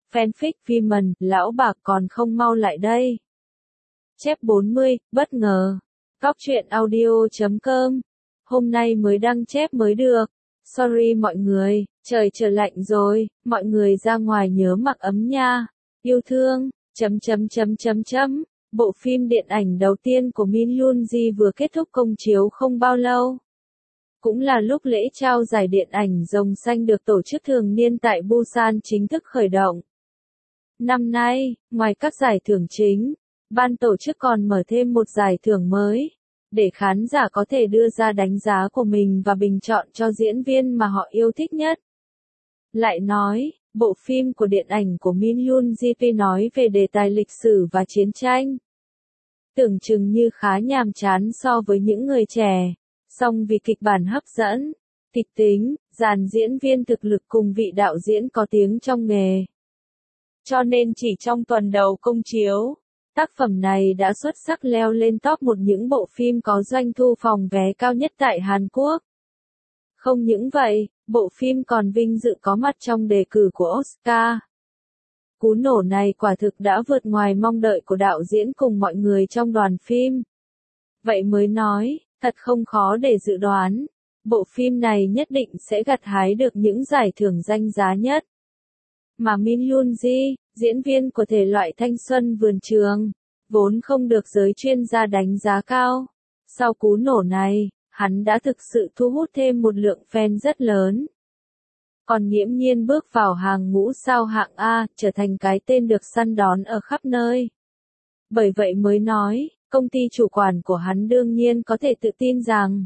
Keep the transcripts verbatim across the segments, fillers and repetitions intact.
Fanfic Viman, lão bạc còn không mau lại đây. Chép bốn mươi, bất ngờ. Góc truyện audio chấm com. Hôm nay mới đăng chép mới được. Sorry mọi người, trời trở lạnh rồi, mọi người ra ngoài nhớ mặc ấm nha. Yêu thương, chấm chấm chấm chấm chấm. Bộ phim điện ảnh đầu tiên của Min Yoon Ji vừa kết thúc công chiếu không bao lâu. Cũng là lúc lễ trao giải điện ảnh Rồng Xanh được tổ chức thường niên tại Busan chính thức khởi động. Năm nay, ngoài các giải thưởng chính, ban tổ chức còn mở thêm một giải thưởng mới, để khán giả có thể đưa ra đánh giá của mình và bình chọn cho diễn viên mà họ yêu thích nhất. Lại nói, bộ phim của điện ảnh của Min Yoon Ji nói về đề tài lịch sử và chiến tranh. Tưởng chừng như khá nhàm chán so với những người trẻ, song vì kịch bản hấp dẫn, kịch tính, dàn diễn viên thực lực cùng vị đạo diễn có tiếng trong nghề. Cho nên chỉ trong tuần đầu công chiếu, tác phẩm này đã xuất sắc leo lên top một những bộ phim có doanh thu phòng vé cao nhất tại Hàn Quốc. Không những vậy, bộ phim còn vinh dự có mặt trong đề cử của Oscar. Cú nổ này quả thực đã vượt ngoài mong đợi của đạo diễn cùng mọi người trong đoàn phim. Vậy mới nói, thật không khó để dự đoán, bộ phim này nhất định sẽ gặt hái được những giải thưởng danh giá nhất. Mà Min Yoon Ji, diễn viên của thể loại thanh xuân vườn trường, vốn không được giới chuyên gia đánh giá cao. Sau cú nổ này, hắn đã thực sự thu hút thêm một lượng fan rất lớn. Còn nghiễm nhiên bước vào hàng ngũ sao hạng A, trở thành cái tên được săn đón ở khắp nơi. Bởi vậy mới nói, công ty chủ quản của hắn đương nhiên có thể tự tin rằng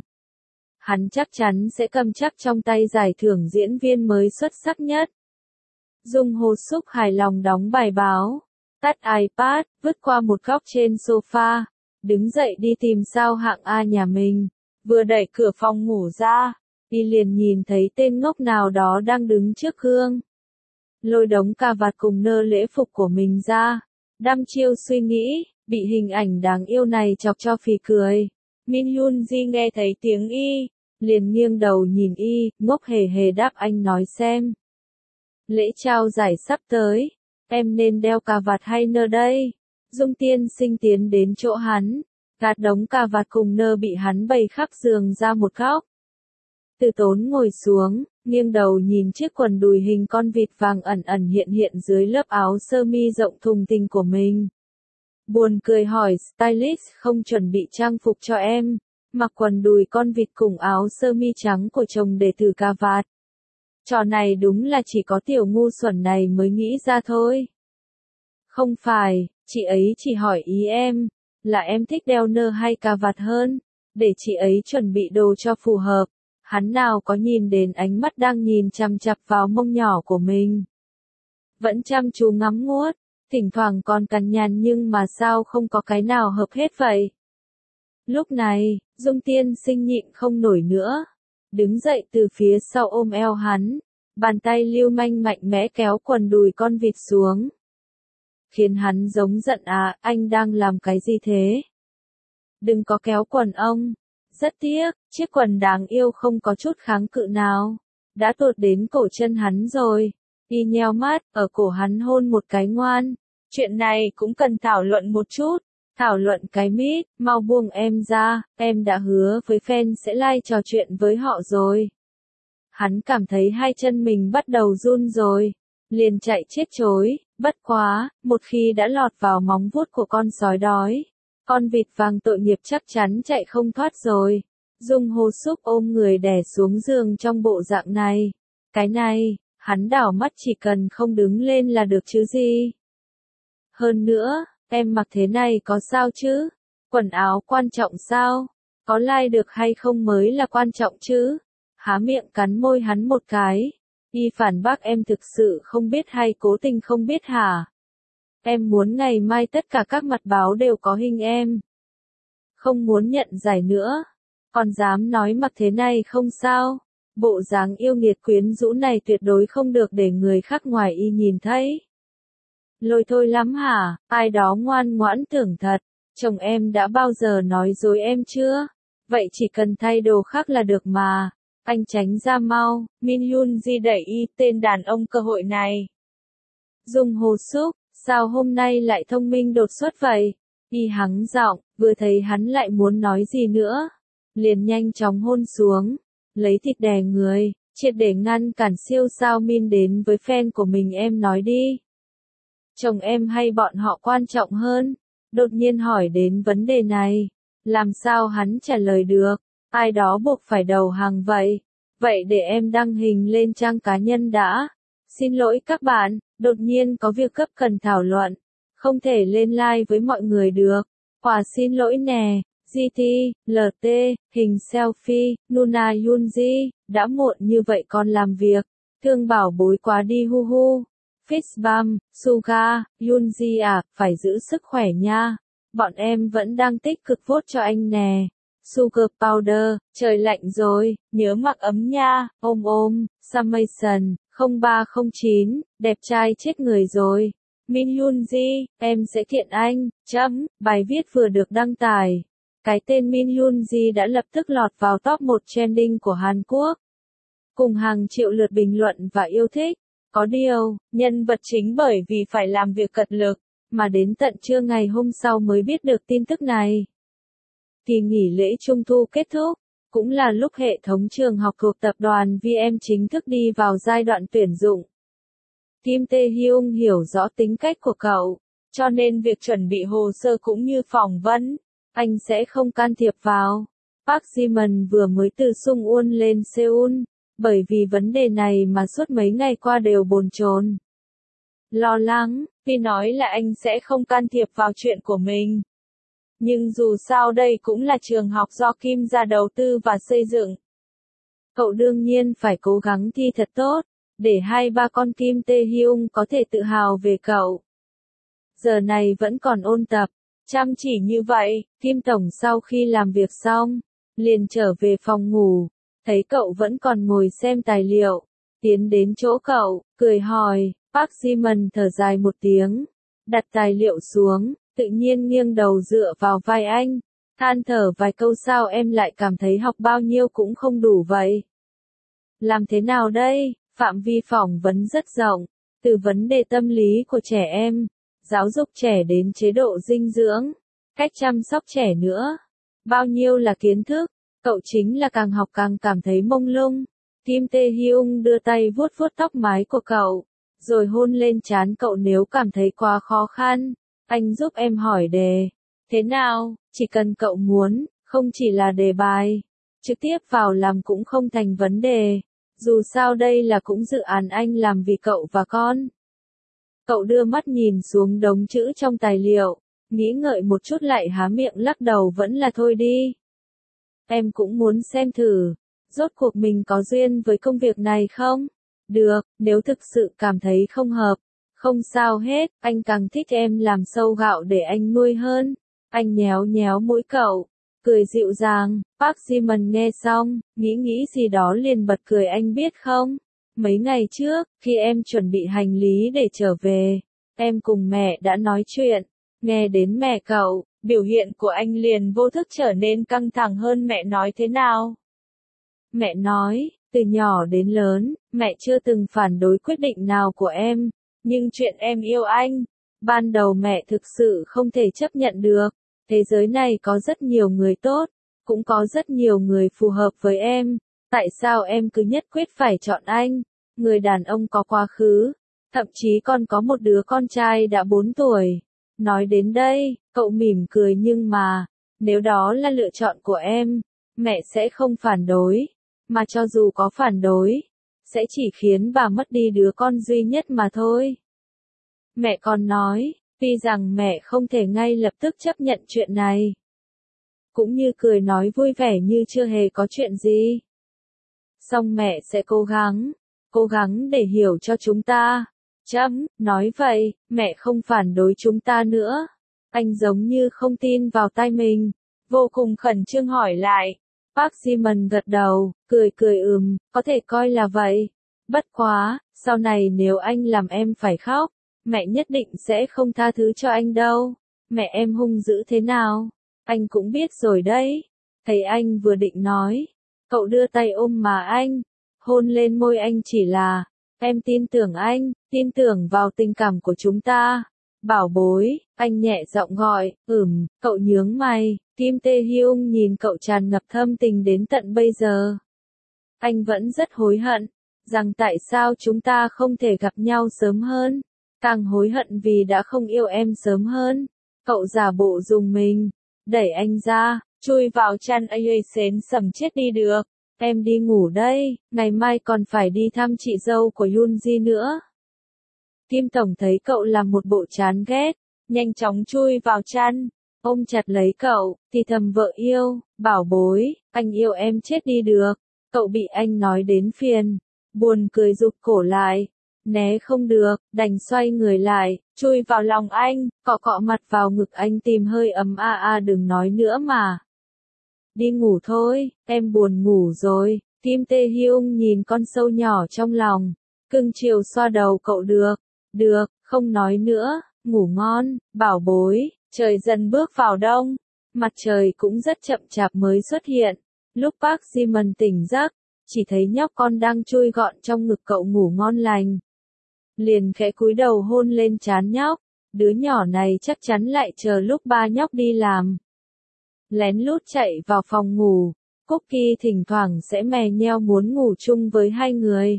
hắn chắc chắn sẽ cầm chắc trong tay giải thưởng diễn viên mới xuất sắc nhất. Dung Ho Suk hài lòng đóng bài báo, tắt iPad, vứt qua một góc trên sofa, đứng dậy đi tìm sao hạng A nhà mình, vừa đẩy cửa phòng ngủ ra, đi liền nhìn thấy tên ngốc nào đó đang đứng trước gương. Lôi đống cà vạt cùng nơ lễ phục của mình ra, đăm chiêu suy nghĩ, bị hình ảnh đáng yêu này chọc cho phì cười. Min Yoon Ji nghe thấy tiếng y, liền nghiêng đầu nhìn y, ngốc hề hề đáp anh nói xem. Lễ trao giải sắp tới, em nên đeo cà vạt hay nơ đây? Dung tiên sinh tiến đến chỗ hắn, gạt đống cà vạt cùng nơ bị hắn bày khắp giường ra một góc. Từ Tốn ngồi xuống, nghiêng đầu nhìn chiếc quần đùi hình con vịt vàng ẩn ẩn hiện hiện dưới lớp áo sơ mi rộng thùng thình của mình. Buồn cười hỏi stylist không chuẩn bị trang phục cho em, mặc quần đùi con vịt cùng áo sơ mi trắng của chồng để thử cà vạt. Trò này đúng là chỉ có tiểu ngu xuẩn này mới nghĩ ra thôi. Không phải, chị ấy chỉ hỏi ý em, là em thích đeo nơ hay cà vạt hơn, để chị ấy chuẩn bị đồ cho phù hợp. Hắn nào có nhìn đến ánh mắt đang nhìn chằm chằm vào mông nhỏ của mình. Vẫn chăm chú ngắm nguốt, thỉnh thoảng còn cằn nhằn nhưng mà sao không có cái nào hợp hết vậy. Lúc này, Dung tiên sinh nhịn không nổi nữa. Đứng dậy từ phía sau ôm eo hắn, bàn tay lưu manh mạnh mẽ kéo quần đùi con vịt xuống. Khiến hắn giống giận à, anh đang làm cái gì thế? Đừng có kéo quần ông. Rất tiếc, chiếc quần đáng yêu không có chút kháng cự nào. Đã tụt đến cổ chân hắn rồi. Y nheo mắt, ở cổ hắn hôn một cái ngoan. Chuyện này cũng cần thảo luận một chút. Thảo luận cái mít, mau buông em ra, em đã hứa với fan sẽ like trò chuyện với họ rồi. Hắn cảm thấy hai chân mình bắt đầu run rồi. Liền chạy chết chối, bất quá, một khi đã lọt vào móng vuốt của con sói đói. Con vịt vàng tội nghiệp chắc chắn chạy không thoát rồi. Dung Ho Suk ôm người đè xuống giường trong bộ dạng này. Cái này, hắn đảo mắt chỉ cần không đứng lên là được chứ gì. Hơn nữa, em mặc thế này có sao chứ? Quần áo quan trọng sao? Có like được hay không mới là quan trọng chứ? Há miệng cắn môi hắn một cái. Y phản bác em thực sự không biết hay cố tình không biết hả? Em muốn ngày mai tất cả các mặt báo đều có hình em. Không muốn nhận giải nữa. Còn dám nói mặc thế này không sao. Bộ dáng yêu nghiệt quyến rũ này tuyệt đối không được để người khác ngoài y nhìn thấy. Lôi thôi lắm hả, ai đó ngoan ngoãn tưởng thật. Chồng em đã bao giờ nói dối em chưa? Vậy chỉ cần thay đồ khác là được mà. Anh tránh ra mau. Min Yoon Ji đẩy y tên đàn ông cơ hội này. Dung Hồ Súc, sao hôm nay lại thông minh đột xuất vậy? Y hắng giọng, vừa thấy hắn lại muốn nói gì nữa. Liền nhanh chóng hôn xuống, lấy thịt đè người, triệt để ngăn cản siêu sao Min đến với fan của mình. Em nói đi. Chồng em hay bọn họ quan trọng hơn? Đột nhiên hỏi đến vấn đề này. Làm sao hắn trả lời được? Ai đó buộc phải đầu hàng vậy. Vậy để em đăng hình lên trang cá nhân đã. Xin lỗi các bạn, đột nhiên có việc cấp cần thảo luận. Không thể lên live với mọi người được. Quả xin lỗi nè. giê tê, lờ tê, hình selfie, Nuna Yunji, đã muộn như vậy còn làm việc. Thương bảo bối quá đi hu hu. Fishbum, Suga, Yunji à, phải giữ sức khỏe nha. Bọn em vẫn đang tích cực vote cho anh nè. Sugar Powder, trời lạnh rồi, nhớ mặc ấm nha. Ôm ôm, Summation, không ba không chín, đẹp trai chết người rồi. Min Yunji, em sẽ kiện anh, chấm, bài viết vừa được đăng tải. Cái tên Min Yunji đã lập tức lọt vào top một trending của Hàn Quốc. Cùng hàng triệu lượt bình luận và yêu thích. Có điều, nhân vật chính bởi vì phải làm việc cật lực, mà đến tận trưa ngày hôm sau mới biết được tin tức này. Kỳ nghỉ lễ Trung thu kết thúc, cũng là lúc hệ thống trường học thuộc tập đoàn vê em chính thức đi vào giai đoạn tuyển dụng. Kim Tae-hyung hiểu rõ tính cách của cậu, cho nên việc chuẩn bị hồ sơ cũng như phỏng vấn, anh sẽ không can thiệp vào. Park Ji-min vừa mới từ Sungwon lên Seoul, bởi vì vấn đề này mà suốt mấy ngày qua đều bồn chồn. Lo lắng, vì nói là anh sẽ không can thiệp vào chuyện của mình. Nhưng dù sao đây cũng là trường học do Kim gia đầu tư và xây dựng. Cậu đương nhiên phải cố gắng thi thật tốt, để hai ba con Kim Tae-hyung có thể tự hào về cậu. Giờ này vẫn còn ôn tập, chăm chỉ như vậy, Kim Tổng sau khi làm việc xong, liền trở về phòng ngủ, thấy cậu vẫn còn ngồi xem tài liệu, tiến đến chỗ cậu, cười hỏi. Park Ji-min thở dài một tiếng, đặt tài liệu xuống, tự nhiên nghiêng đầu dựa vào vai anh, than thở vài câu. Sao em lại cảm thấy học bao nhiêu cũng không đủ vậy? Làm thế nào đây? Phạm vi phỏng vấn rất rộng, từ vấn đề tâm lý của trẻ em, giáo dục trẻ đến chế độ dinh dưỡng, cách chăm sóc trẻ nữa. Bao nhiêu là kiến thức, cậu chính là càng học càng cảm thấy mông lung. Kim Tae-hyung đưa tay vuốt vuốt tóc mái của cậu, rồi hôn lên trán cậu. Nếu cảm thấy quá khó khăn, anh giúp em hỏi đề. Thế nào, chỉ cần cậu muốn, không chỉ là đề bài, trực tiếp vào làm cũng không thành vấn đề. Dù sao đây là cũng dự án anh làm vì cậu và con. Cậu đưa mắt nhìn xuống đống chữ trong tài liệu, nghĩ ngợi một chút lại há miệng lắc đầu. Vẫn là thôi đi. Em cũng muốn xem thử, rốt cuộc mình có duyên với công việc này không? Được, nếu thực sự cảm thấy không hợp, không sao hết, anh càng thích em làm sâu gạo để anh nuôi hơn. Anh nhéo nhéo mũi cậu, cười dịu dàng. Park Ji-min nghe xong, nghĩ nghĩ gì đó liền bật cười. Anh biết không, mấy ngày trước, khi em chuẩn bị hành lý để trở về, em cùng mẹ đã nói chuyện. Nghe đến mẹ cậu, biểu hiện của anh liền vô thức trở nên căng thẳng hơn. Mẹ nói thế nào? Mẹ nói, từ nhỏ đến lớn, mẹ chưa từng phản đối quyết định nào của em, nhưng chuyện em yêu anh, ban đầu mẹ thực sự không thể chấp nhận được. Thế giới này có rất nhiều người tốt, cũng có rất nhiều người phù hợp với em, tại sao em cứ nhất quyết phải chọn anh? Người đàn ông có quá khứ, thậm chí còn có một đứa con trai đã bốn tuổi. Nói đến đây, cậu mỉm cười. Nhưng mà, nếu đó là lựa chọn của em, mẹ sẽ không phản đối. Mà cho dù có phản đối, sẽ chỉ khiến bà mất đi đứa con duy nhất mà thôi. Mẹ còn nói, tuy rằng mẹ không thể ngay lập tức chấp nhận chuyện này. Cũng như cười nói vui vẻ như chưa hề có chuyện gì. Song mẹ sẽ cố gắng, cố gắng để hiểu cho chúng ta. Chấm, nói vậy, mẹ không phản đối chúng ta nữa. Anh giống như không tin vào tai mình, vô cùng khẩn trương hỏi lại. Park Ji-min gật đầu, cười cười ừm, có thể coi là vậy. Bất quá, sau này nếu anh làm em phải khóc, mẹ nhất định sẽ không tha thứ cho anh đâu. Mẹ em hung dữ thế nào, anh cũng biết rồi đấy. Thấy anh vừa định nói, cậu đưa tay ôm má anh, hôn lên môi anh. Chỉ là, Em tin tưởng anh, tin tưởng vào tình cảm của chúng ta. Bảo bối, anh nhẹ giọng gọi, ừm, cậu nhướng mày, Kim Tae-hyung nhìn cậu tràn ngập thâm tình đến tận bây giờ. Anh vẫn rất hối hận, rằng tại sao chúng ta không thể gặp nhau sớm hơn, càng hối hận vì đã không yêu em sớm hơn. Cậu giả bộ dùng mình, đẩy anh ra, chui vào chăn ấy xến sẩm chết đi được. Em đi ngủ đây, ngày mai còn phải đi thăm chị dâu của Yoonji nữa. Kim Tổng thấy cậu làm một bộ chán ghét, nhanh chóng chui vào chăn, ôm chặt lấy cậu, thì thầm vợ yêu, bảo bối, anh yêu em chết đi được. Cậu bị anh nói đến phiền, buồn cười rụt cổ lại, né không được, đành xoay người lại, chui vào lòng anh, cọ cọ mặt vào ngực anh tìm hơi ấm. A a đừng nói nữa mà. Đi ngủ thôi, em buồn ngủ rồi. Kim Tae-hyung nhìn con sâu nhỏ trong lòng, cưng chiều xoa đầu cậu. Được, được, không nói nữa, ngủ ngon, bảo bối. Trời dần bước vào đông, mặt trời cũng rất chậm chạp mới xuất hiện. Lúc Park Ji-man tỉnh giấc, chỉ thấy nhóc con đang chui gọn trong ngực cậu ngủ ngon lành. Liền khẽ cúi đầu hôn lên trán nhóc, đứa nhỏ này chắc chắn lại chờ lúc ba nhóc đi làm. Lén lút chạy vào phòng ngủ, Cookie thỉnh thoảng sẽ mè nheo muốn ngủ chung với hai người.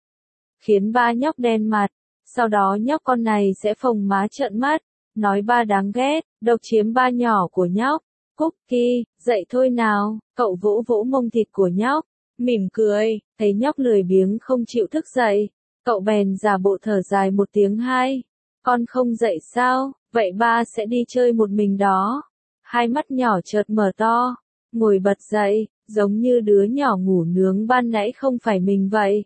Khiến ba nhóc đen mặt, sau đó nhóc con này sẽ phồng má trợn mắt, nói ba đáng ghét, độc chiếm ba nhỏ của nhóc. Cookie, dậy thôi nào, cậu vỗ vỗ mông thịt của nhóc, mỉm cười, thấy nhóc lười biếng không chịu thức dậy. Cậu bèn giả bộ thở dài một tiếng. Hai, con không dậy sao, vậy ba sẽ đi chơi một mình đó. Hai mắt nhỏ chợt mở to, ngồi bật dậy, giống như đứa nhỏ ngủ nướng ban nãy không phải mình vậy.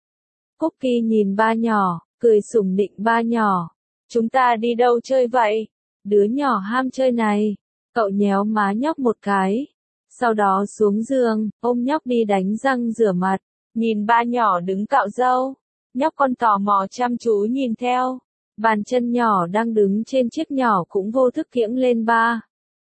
Cookie nhìn ba nhỏ, cười sủng nịnh ba nhỏ. Chúng ta đi đâu chơi vậy? Đứa nhỏ ham chơi này. Cậu nhéo má nhóc một cái. Sau đó xuống giường, ôm nhóc đi đánh răng rửa mặt. Nhìn ba nhỏ đứng cạo râu. Nhóc con tò mò chăm chú nhìn theo. Bàn chân nhỏ đang đứng trên chiếc nhỏ cũng vô thức kiễng lên ba.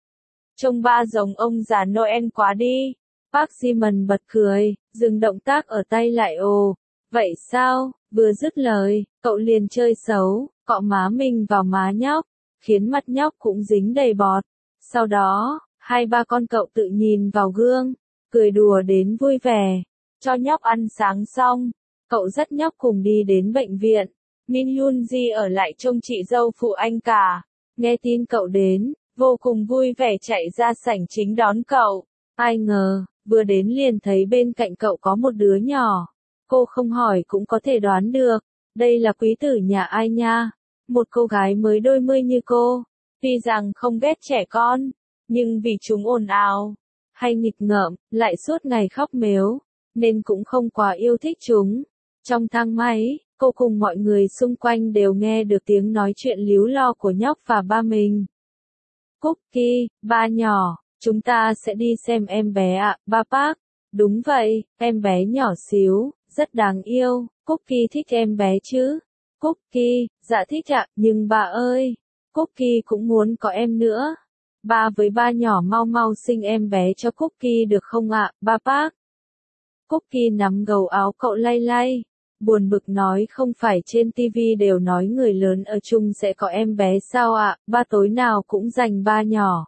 Trông ba giống ông già Noel quá đi. Park Ji-man bật cười, dừng động tác ở tay lại. Ồ, vậy sao? Vừa dứt lời, cậu liền chơi xấu, cọ má mình vào má nhóc, khiến mặt nhóc cũng dính đầy bọt. Sau đó, hai ba con cậu tự nhìn vào gương, cười đùa đến vui vẻ. Cho nhóc ăn sáng xong, cậu dắt nhóc cùng đi đến bệnh viện. Min Yoonji ở lại trông chị dâu phụ anh cả. Nghe tin cậu đến, vô cùng vui vẻ chạy ra sảnh chính đón cậu. Ai ngờ, vừa đến liền thấy bên cạnh cậu có một đứa nhỏ. Cô không hỏi cũng có thể đoán được, đây là quý tử nhà ai nha. Một cô gái mới đôi mươi như cô. Tuy rằng không ghét trẻ con, nhưng vì chúng ồn ào, hay nghịch ngợm, lại suốt ngày khóc mếu, nên cũng không quá yêu thích chúng. Trong thang máy, cô cùng mọi người xung quanh đều nghe được tiếng nói chuyện líu lo của nhóc và ba mình. Cookie, ba nhỏ, chúng ta sẽ đi xem em bé ạ, à, ba Park. Đúng vậy, em bé nhỏ xíu, rất đáng yêu. Cookie thích em bé chứ? Cookie, dạ thích ạ, nhưng bà ơi, Cookie cũng muốn có em nữa. Ba với ba nhỏ mau mau sinh em bé cho Cookie được không ạ, à, ba Park? Cookie nắm gầu áo cậu lay lay, buồn bực nói không phải trên ti vi đều nói người lớn ở chung sẽ có em bé sao ạ, à? Ba tối nào cũng dành ba nhỏ.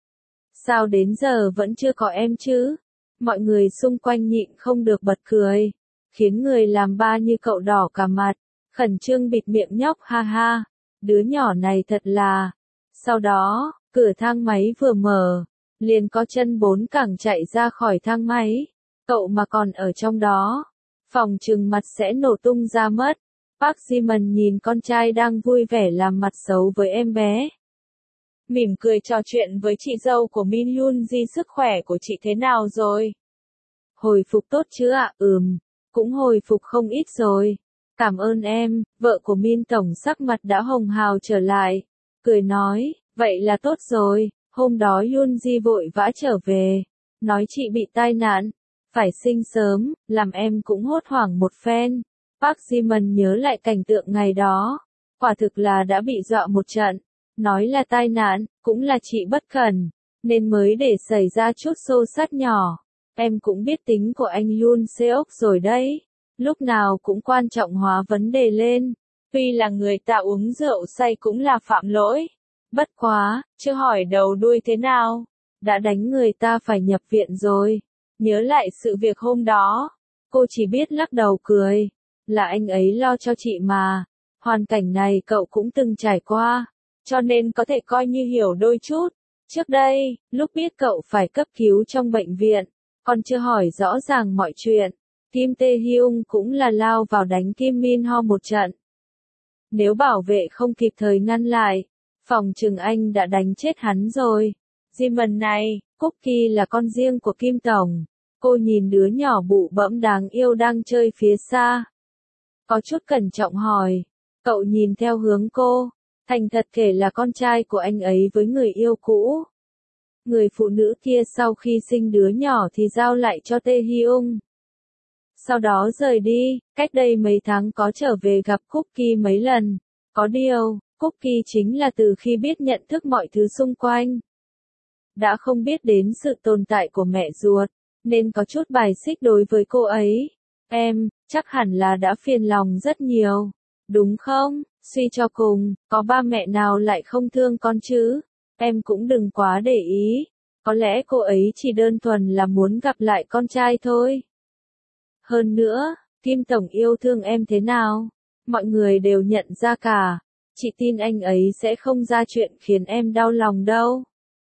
Sao đến giờ vẫn chưa có em chứ? Mọi người xung quanh nhịn không được bật cười, khiến người làm ba như cậu đỏ cả mặt, khẩn trương bịt miệng nhóc. Ha ha, đứa nhỏ này thật là. Sau đó, cửa thang máy vừa mở, liền có chân bốn cẳng chạy ra khỏi thang máy. Cậu mà còn ở trong đó, phòng trừng mặt sẽ nổ tung ra mất. Park Ji-man nhìn con trai đang vui vẻ làm mặt xấu với em bé, mỉm cười trò chuyện với chị dâu của Min Yoonji. Sức khỏe của chị thế nào rồi? Hồi phục tốt chứ ạ? Ừm, cũng hồi phục không ít rồi. Cảm ơn em. Vợ của Min Tổng sắc mặt đã hồng hào trở lại, cười nói, vậy là tốt rồi. Hôm đó Yoonji vội vã trở về, nói chị bị tai nạn, phải sinh sớm, làm em cũng hốt hoảng một phen. Park Ji-man nhớ lại cảnh tượng ngày đó, quả thực là đã bị dọa một trận. Nói là tai nạn, cũng là chị bất cẩn, nên mới để xảy ra chút xô xát nhỏ. Em cũng biết tính của anh Yoon Seok rồi đấy. lúc nào cũng quan trọng hóa vấn đề lên. Tuy là người ta uống rượu say cũng là phạm lỗi. Bất quá, chưa hỏi đầu đuôi thế nào, đã đánh người ta phải nhập viện rồi. Nhớ lại sự việc hôm đó, cô chỉ biết lắc đầu cười. Là anh ấy lo cho chị mà. Hoàn cảnh này cậu cũng từng trải qua, cho nên có thể coi như hiểu đôi chút. Trước đây, lúc biết cậu phải cấp cứu trong bệnh viện, còn chưa hỏi rõ ràng mọi chuyện, Kim Tae-hyung cũng là lao vào đánh Kim Min-ho một trận. Nếu bảo vệ không kịp thời ngăn lại, phòng trừng anh đã đánh chết hắn rồi. Jimin này, Cookie là con riêng của Kim Tổng. Cô nhìn đứa nhỏ bụ bẫm đáng yêu đang chơi phía xa. Có chút cẩn trọng hỏi. Cậu nhìn theo hướng cô, thành thật kể là con trai của anh ấy với người yêu cũ. Người phụ nữ kia sau khi sinh đứa nhỏ thì giao lại cho Tae-hyung. Sau đó rời đi, cách đây mấy tháng có trở về gặp Cookie mấy lần. Có điều, Cookie chính là từ khi biết nhận thức mọi thứ xung quanh, đã không biết đến sự tồn tại của mẹ ruột, nên có chút bài xích đối với cô ấy. Em, chắc hẳn là đã phiền lòng rất nhiều, đúng không? Suy cho cùng, có ba mẹ nào lại không thương con chứ? Em cũng đừng quá để ý. Có lẽ cô ấy chỉ đơn thuần là muốn gặp lại con trai thôi. Hơn nữa, Kim Tổng yêu thương em thế nào? Mọi người đều nhận ra cả. Chị tin anh ấy sẽ không ra chuyện khiến em đau lòng đâu.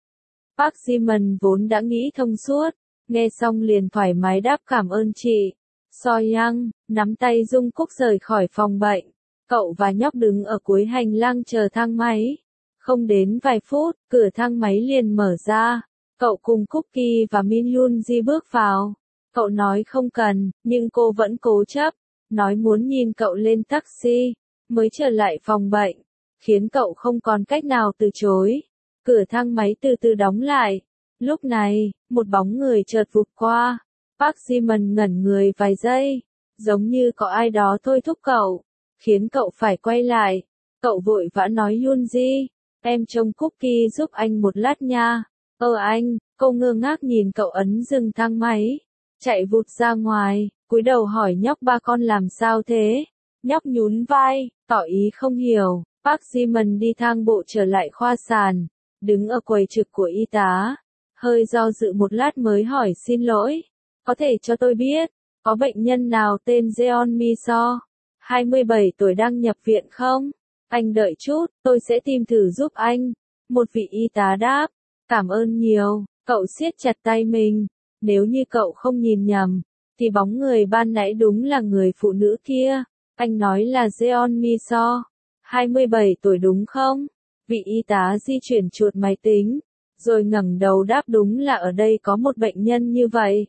Park Ji-min vốn đã nghĩ thông suốt, nghe xong liền thoải mái đáp cảm ơn chị. So Young, nắm tay Dung Cúc rời khỏi phòng bệnh. Cậu và nhóc đứng ở cuối hành lang chờ thang máy. Không đến vài phút, cửa thang máy liền mở ra. Cậu cùng Cookie và Min Yoon Ji bước vào. Cậu nói không cần, nhưng cô vẫn cố chấp. Nói muốn nhìn cậu lên taxi, mới trở lại phòng bệnh. Khiến cậu không còn cách nào từ chối. Cửa thang máy từ từ đóng lại. Lúc này, một bóng người chợt vụt qua. Park Ji-min ngẩn người vài giây. Giống như có ai đó thôi thúc cậu. Khiến cậu phải quay lại. Cậu vội vã nói Yoon Ji, em trông Cookie giúp anh một lát nha. Ơ anh, cô ngơ ngác nhìn cậu ấn dừng thang máy. Chạy vụt ra ngoài, cúi đầu hỏi nhóc ba con làm sao thế. Nhóc nhún vai, tỏ ý không hiểu. Park Ji-min đi thang bộ trở lại khoa sàn. Đứng ở quầy trực của y tá. Hơi do dự một lát mới hỏi xin lỗi. Có thể cho tôi biết, có bệnh nhân nào tên Jeon Mi-so, hai mươi bảy tuổi đang nhập viện không? Anh đợi chút, tôi sẽ tìm thử giúp anh. Một vị y tá đáp. Cảm ơn nhiều, cậu siết chặt tay mình. Nếu như cậu không nhìn nhầm, thì bóng người ban nãy đúng là người phụ nữ kia. Anh nói là Jeon Mi-so, hai mươi bảy tuổi đúng không? Vị y tá di chuyển chuột máy tính, rồi ngẩng đầu đáp đúng là ở đây có một bệnh nhân như vậy.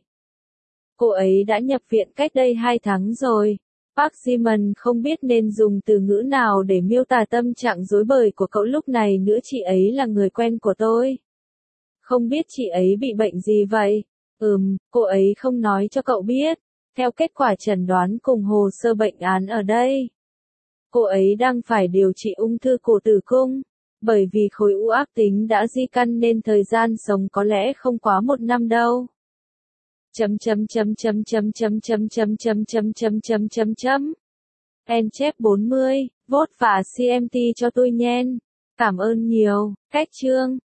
Cô ấy đã nhập viện cách đây hai tháng rồi. Park Ji-min không biết nên dùng từ ngữ nào để miêu tả tâm trạng rối bời của cậu lúc này nữa. Chị ấy là người quen của tôi. Không biết chị ấy bị bệnh gì vậy? Ừm, cô ấy không nói cho cậu biết. Theo kết quả chẩn đoán cùng hồ sơ bệnh án ở đây, cô ấy đang phải điều trị ung thư cổ tử cung. Bởi vì khối u ác tính đã di căn nên thời gian sống có lẽ không quá một năm đâu. Chấm chấm chấm chấm chấm chấm chấm chấm chấm chấm chấm chấm chấm chấm. En chép bốn mươi, vote và xê em tê cho tôi nhen. Cảm ơn nhiều. Cách chương